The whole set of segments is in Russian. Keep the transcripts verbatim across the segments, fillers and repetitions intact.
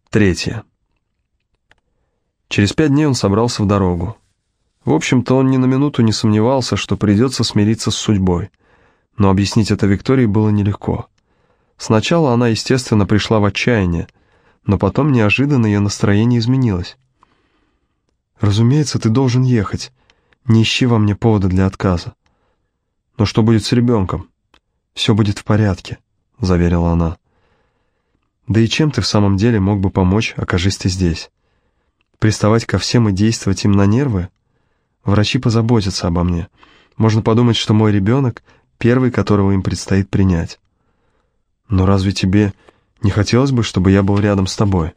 Третье. Через пять дней он собрался в дорогу. В общем-то, он ни на минуту не сомневался, что придется смириться с судьбой. Но объяснить это Виктории было нелегко. Сначала она, естественно, пришла в отчаяние, но потом неожиданно ее настроение изменилось. «Разумеется, ты должен ехать. Не ищи во мне повода для отказа. Но что будет с ребенком? Все будет в порядке», — заверила она. «Да и чем ты в самом деле мог бы помочь, окажись ты здесь? Приставать ко всем и действовать им на нервы? Врачи позаботятся обо мне. Можно подумать, что мой ребенок — первый, которого им предстоит принять. Но разве тебе не хотелось бы, чтобы я был рядом с тобой?»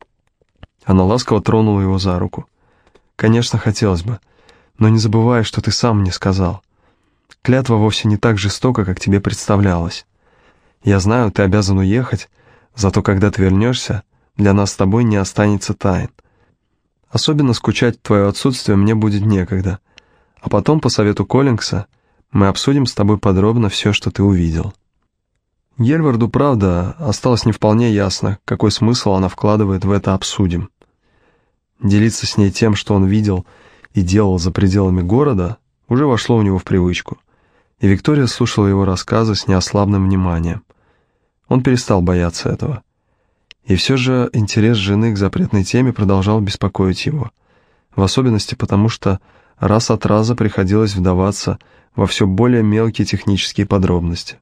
Она ласково тронула его за руку. «Конечно, хотелось бы, но не забывай, что ты сам мне сказал. Клятва вовсе не так жестока, как тебе представлялось. Я знаю, ты обязан уехать, зато когда ты вернешься, для нас с тобой не останется тайн. Особенно скучать в твое отсутствие мне будет некогда. А потом, по совету Коллингса, мы обсудим с тобой подробно все, что ты увидел». Гельварду, правда, осталось не вполне ясно, какой смысл она вкладывает в это «обсудим». Делиться с ней тем, что он видел и делал за пределами города, уже вошло у него в привычку, и Виктория слушала его рассказы с неослабным вниманием. Он перестал бояться этого. И все же интерес жены к запретной теме продолжал беспокоить его, в особенности потому, что раз от раза приходилось вдаваться во все более мелкие технические подробности.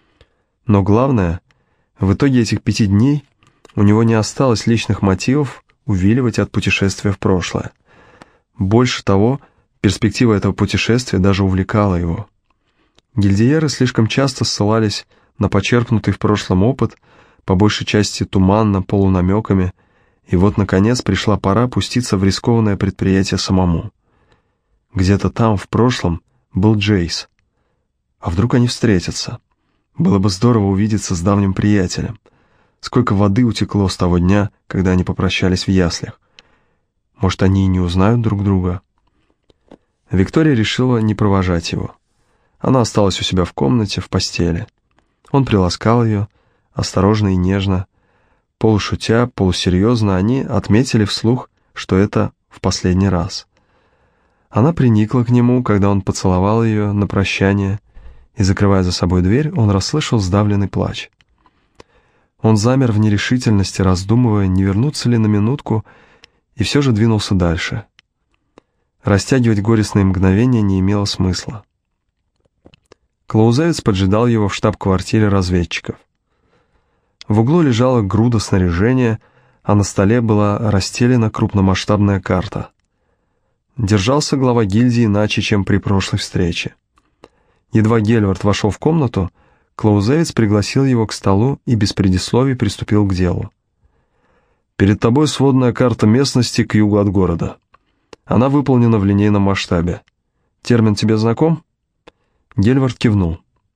Но главное, в итоге этих пяти дней у него не осталось личных мотивов увиливать от путешествия в прошлое. Больше того, перспектива этого путешествия даже увлекала его. Гильдиеры слишком часто ссылались на почерпнутый в прошлом опыт, по большей части туманно, полунамеками, и вот, наконец, пришла пора пуститься в рискованное предприятие самому. Где-то там, в прошлом, был Джейс. А вдруг они встретятся? Было бы здорово увидеться с давним приятелем. Сколько воды утекло с того дня, когда они попрощались в яслях. Может, они и не узнают друг друга? Виктория решила не провожать его. Она осталась у себя в комнате, в постели. Он приласкал ее, осторожно и нежно. Полушутя, полусерьезно они отметили вслух, что это в последний раз. Она приникла к нему, когда он поцеловал ее на прощание, и, закрывая за собой дверь, он расслышал сдавленный плач. Он замер в нерешительности, раздумывая, не вернуться ли на минутку, и все же двинулся дальше. Растягивать горестные мгновения не имело смысла. Клоузевиц поджидал его в штаб-квартире разведчиков. В углу лежала груда снаряжения, а на столе была расстелена крупномасштабная карта. Держался глава гильдии иначе, чем при прошлой встрече. Едва Гельвард вошел в комнату, Клоузевиц пригласил его к столу и без предисловий приступил к делу. «Перед тобой сводная карта местности к югу от города. Она выполнена в линейном масштабе. Термин тебе знаком?» Гельвард кивнул.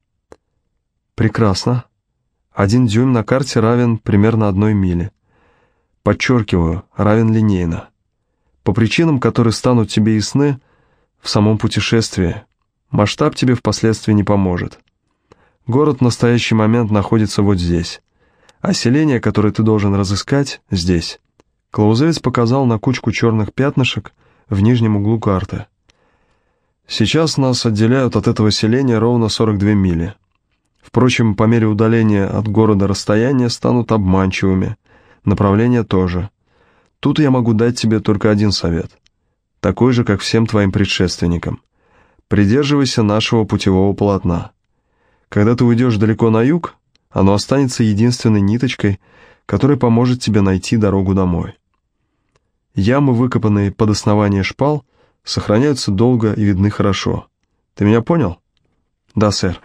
«Прекрасно. Один дюйм на карте равен примерно одной миле. Подчеркиваю, равен линейно. По причинам, которые станут тебе ясны в самом путешествии, масштаб тебе впоследствии не поможет. Город в настоящий момент находится вот здесь, а селение, которое ты должен разыскать, здесь». Клоузевиц показал на кучку черных пятнышек в нижнем углу карты. «Сейчас нас отделяют от этого селения ровно сорок две мили. Впрочем, по мере удаления от города расстояния станут обманчивыми, направления тоже. Тут я могу дать тебе только один совет, такой же, как всем твоим предшественникам. Придерживайся нашего путевого полотна. Когда ты уйдешь далеко на юг, оно останется единственной ниточкой, которая поможет тебе найти дорогу домой. Ямы, выкопанные под основание шпал, сохраняются долго и видны хорошо. Ты меня понял?» «Да, сэр».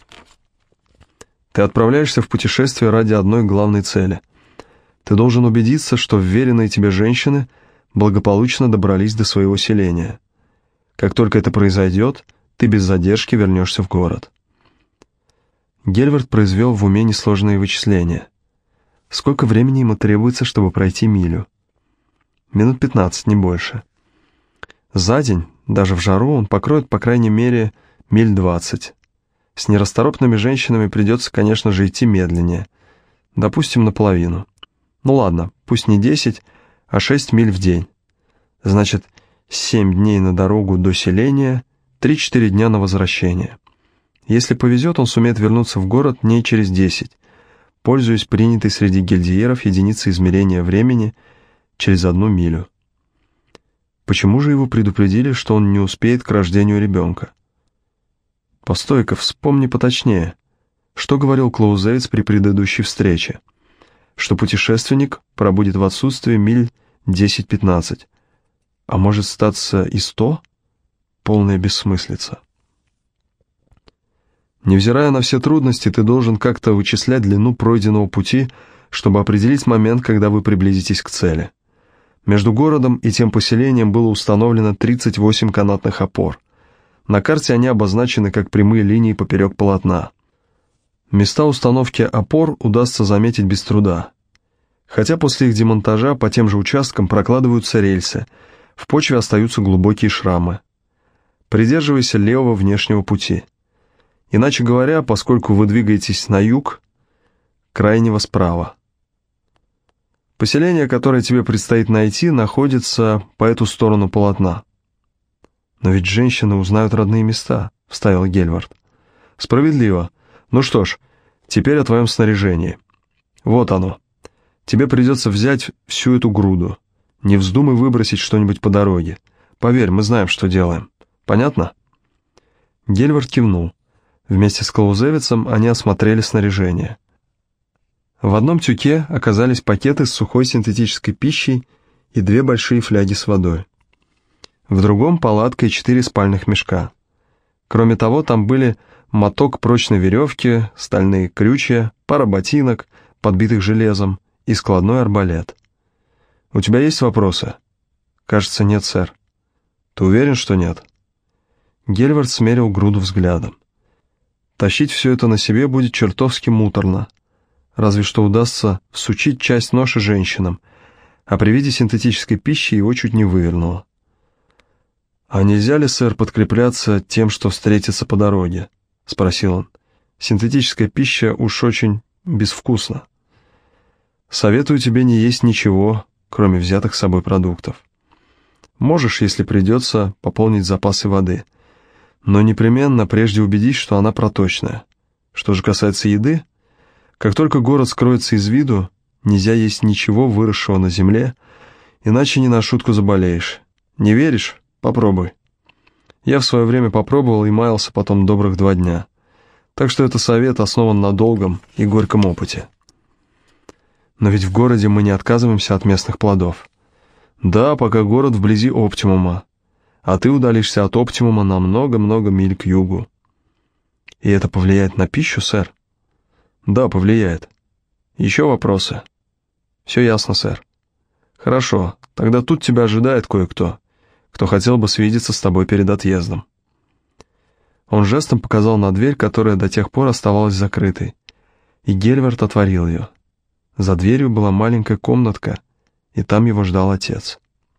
«Ты отправляешься в путешествие ради одной главной цели. Ты должен убедиться, что вверенные тебе женщины благополучно добрались до своего селения. Как только это произойдет, ты без задержки вернешься в город». Гельвард произвел в уме несложные вычисления. Сколько времени ему требуется, чтобы пройти милю? Минут пятнадцать, не больше. За день, даже в жару, он покроет по крайней мере миль двадцать. С нерасторопными женщинами придется, конечно же, идти медленнее. Допустим, наполовину. Ну ладно, пусть не десять, а шесть миль в день. Значит, семь дней на дорогу до селения, три-четыре дня на возвращение. Если повезет, он сумеет вернуться в город дней через десять, пользуясь принятой среди гильдиеров единицей измерения времени через одну милю. Почему же его предупредили, что он не успеет к рождению ребенка? Постой-ка, вспомни поточнее. Что говорил Клоузевиц при предыдущей встрече? Что путешественник пробудет в отсутствии миль десять-пятнадцать. А может статься и сто? Полная бессмыслица. Невзирая на все трудности, ты должен как-то вычислять длину пройденного пути, чтобы определить момент, когда вы приблизитесь к цели. Между городом и тем поселением было установлено тридцать восемь канатных опор. На карте они обозначены как прямые линии поперек полотна. Места установки опор удастся заметить без труда. Хотя после их демонтажа по тем же участкам прокладываются рельсы, в почве остаются глубокие шрамы. Придерживайся левого внешнего пути. Иначе говоря, поскольку вы двигаетесь на юг, крайнего справа. Поселение, которое тебе предстоит найти, находится по эту сторону полотна. «Но ведь женщины узнают родные места», — вставил Гельвард. «Справедливо. Ну что ж, теперь о твоем снаряжении. Вот оно. Тебе придется взять всю эту груду. Не вздумай выбросить что-нибудь по дороге. Поверь, мы знаем, что делаем. Понятно?» Гельвард кивнул. Вместе с Клоузевицем они осмотрели снаряжение. В одном тюке оказались пакеты с сухой синтетической пищей и две большие фляги с водой. В другом палатка и четыре спальных мешка. Кроме того, там были моток прочной веревки, стальные крючья, пара ботинок, подбитых железом, и складной арбалет. «У тебя есть вопросы?» «Кажется, нет, сэр». «Ты уверен, что нет?» Гельвард смерил груду взглядом. «Тащить все это на себе будет чертовски муторно. Разве что удастся всучить часть ноши женщинам, а при виде синтетической пищи его чуть не вывернуло». «А нельзя ли, сэр, подкрепляться тем, что встретится по дороге?» — спросил он. «Синтетическая пища уж очень безвкусна. Советую тебе не есть ничего, кроме взятых с собой продуктов. Можешь, если придется, пополнить запасы воды, но непременно прежде убедись, что она проточная. Что же касается еды, как только город скроется из виду, нельзя есть ничего, выросшего на земле, иначе не на шутку заболеешь. Не веришь? Попробуй. Я в свое время попробовал и маялся потом добрых два дня. Так что это совет основан на долгом и горьком опыте. Но ведь в городе мы не отказываемся от местных плодов. Да, пока город вблизи оптимума, а ты удалишься от оптимума на много-много миль к югу. И это повлияет на пищу, сэр? Да, повлияет. Еще вопросы? Все ясно, сэр. Хорошо, тогда тут тебя ожидает кое-кто, кто хотел бы свидеться с тобой перед отъездом. Он жестом показал на дверь, которая до тех пор оставалась закрытой, и Гельвард отворил ее. За дверью была маленькая комнатка, и там его ждал отец.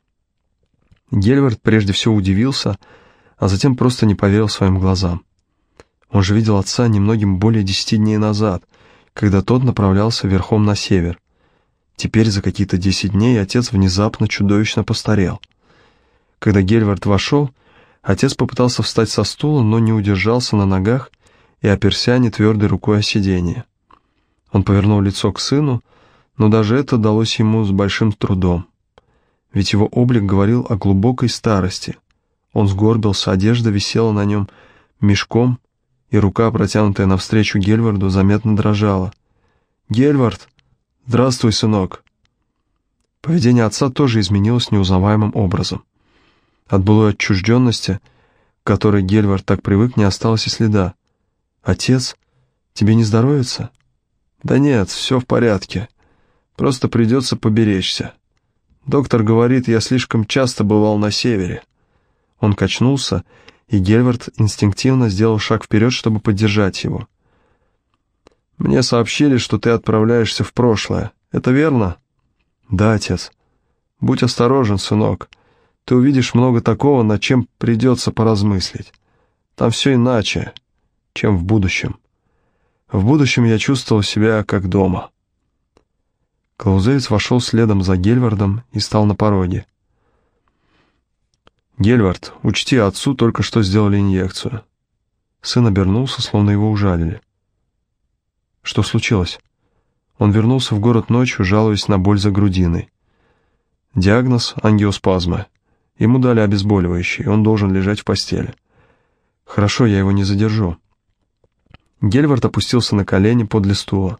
Гельвард прежде всего удивился, а затем просто не поверил своим глазам. Он же видел отца немногим более десяти дней назад, когда тот направлялся верхом на север. Теперь за какие-то десять дней отец внезапно чудовищно постарел. Когда Гельвард вошел, отец попытался встать со стула, но не удержался на ногах и оперся нетвердой рукой о сиденье. Он повернул лицо к сыну, но даже это далось ему с большим трудом. Ведь его облик говорил о глубокой старости. Он сгорбился, одежда висела на нем мешком, и рука, протянутая навстречу Гельварду, заметно дрожала. «Гельвард! Здравствуй, сынок!» Поведение отца тоже изменилось неузнаваемым образом. От былой отчужденности, к которой Гельвард так привык, не осталось и следа. «Отец, тебе не здоровится?» «Да нет, все в порядке. Просто придется поберечься. Доктор говорит, я слишком часто бывал на севере». Он качнулся, и Гельвард инстинктивно сделал шаг вперед, чтобы поддержать его. «Мне сообщили, что ты отправляешься в прошлое. Это верно?» «Да, отец». «Будь осторожен, сынок. Ты увидишь много такого, над чем придется поразмыслить. Там все иначе, чем в будущем. В будущем я чувствовал себя как дома». Клаузевиц вошел следом за Гельвардом и стал на пороге. «Гельвард, учти, отцу только что сделали инъекцию». Сын обернулся, словно его ужалили. «Что случилось?» Он вернулся в город ночью, жалуясь на боль за грудиной. Диагноз – ангиоспазма. Ему дали обезболивающее, и он должен лежать в постели. «Хорошо, я его не задержу». Гельвард опустился на колени подле стула.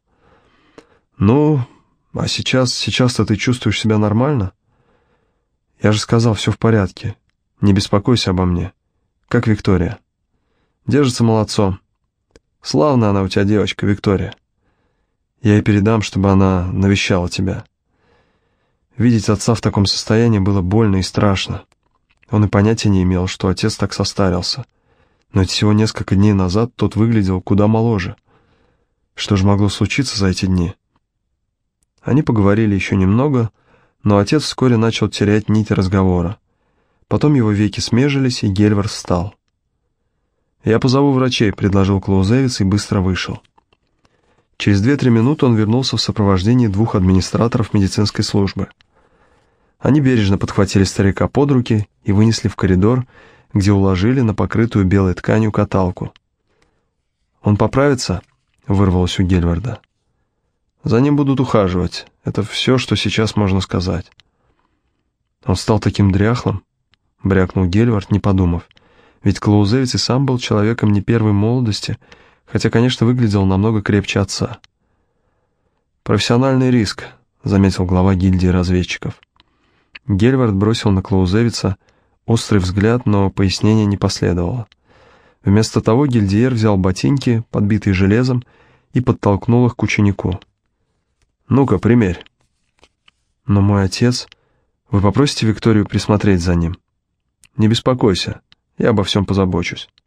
«Ну, а сейчас, сейчас-то ты чувствуешь себя нормально?» «Я же сказал, все в порядке. Не беспокойся обо мне. Как Виктория?» «Держится молодцом. Славная она у тебя девочка, Виктория. Я ей передам, чтобы она навещала тебя». Видеть отца в таком состоянии было больно и страшно. Он и понятия не имел, что отец так состарился. Но ведь всего несколько дней назад тот выглядел куда моложе. Что же могло случиться за эти дни? Они поговорили еще немного, но отец вскоре начал терять нить разговора. Потом его веки смежились, и Гельвард встал. «Я позову врачей», — предложил Клаузевиц и быстро вышел. Через две-три минуты он вернулся в сопровождении двух администраторов медицинской службы. Они бережно подхватили старика под руки и вынесли в коридор, где уложили на покрытую белой тканью каталку. «Он поправится?» — вырвалось у Гельварда. «За ним будут ухаживать. Это все, что сейчас можно сказать». «Он стал таким дряхлым», — брякнул Гельвард, не подумав. Ведь Клаузевиц и сам был человеком не первой молодости, хотя, конечно, выглядел намного крепче отца. «Профессиональный риск», — заметил глава гильдии разведчиков. Гельвард бросил на Клаузевица острый взгляд, но пояснения не последовало. Вместо того гильдиер взял ботинки, подбитые железом, и подтолкнул их к ученику. «Ну-ка, примерь». «Но мой отец... Вы попросите Викторию присмотреть за ним?» «Не беспокойся, я обо всем позабочусь».